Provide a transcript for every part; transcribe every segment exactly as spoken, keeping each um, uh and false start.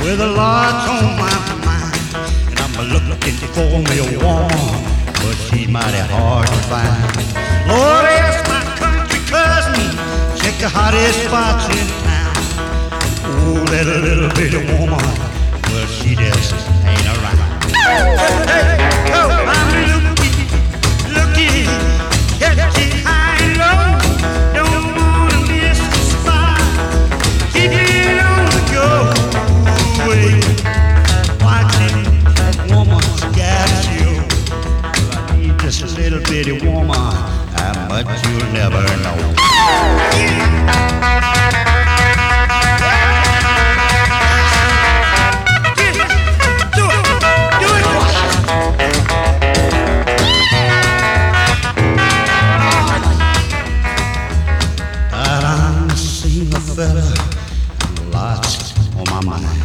with a lot on my mind. And I'm looking for me a woman, but she's mighty hard to find. Lord, ask my country cousin, check the hottest spots in town. Oh, that little bitty woman, well, she just ain't around. Hey, oh, I'm looking, looking, catching high and low. Don't wanna miss the spot. Keep it on the go. Wait, watching that woman's got you. I need just a little bitty woman, how much you'll never know. Fella, lots on my mind.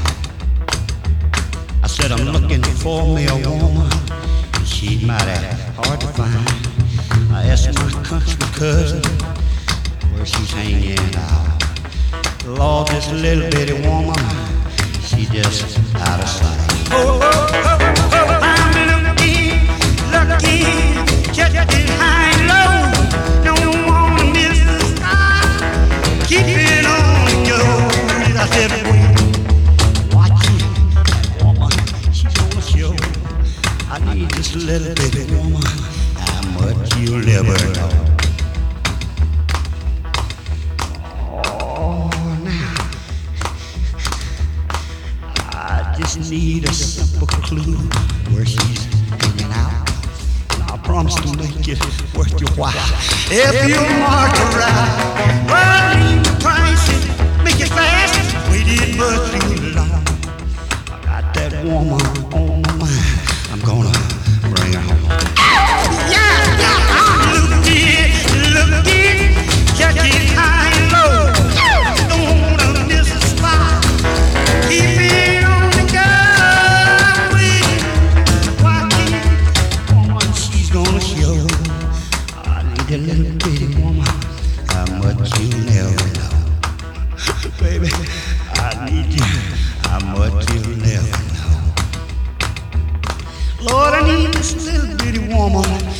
I said I'm looking for me a woman, and she's mighty hard to find. I asked my country cousin where she's hanging out. Lord, this little bitty woman, she just out of sight. Oh, oh, oh, oh, I'm looking, looking, catching high and low. Don't wanna miss the spot. Keep it on. I said, wait, watching that woman, she's on the show. I need this little bitty woman, how much you'll never know. Oh, now, I just need a simple clue where she's hanging out. And I promise to make it worth your while. If you mark her right, well, leave the price and make it fast. Waited much too long. I got that woman on my mind. I'm gonna bring her home. Yeah, yeah, I'm looking, looking, catching high and low. Don't wanna miss a spot. Keep it on the go. Watching woman, she's gonna show. I need a little bitty woman, how much you never know, baby. I need you, how much you'll never know. Lord, I need this little bitty woman.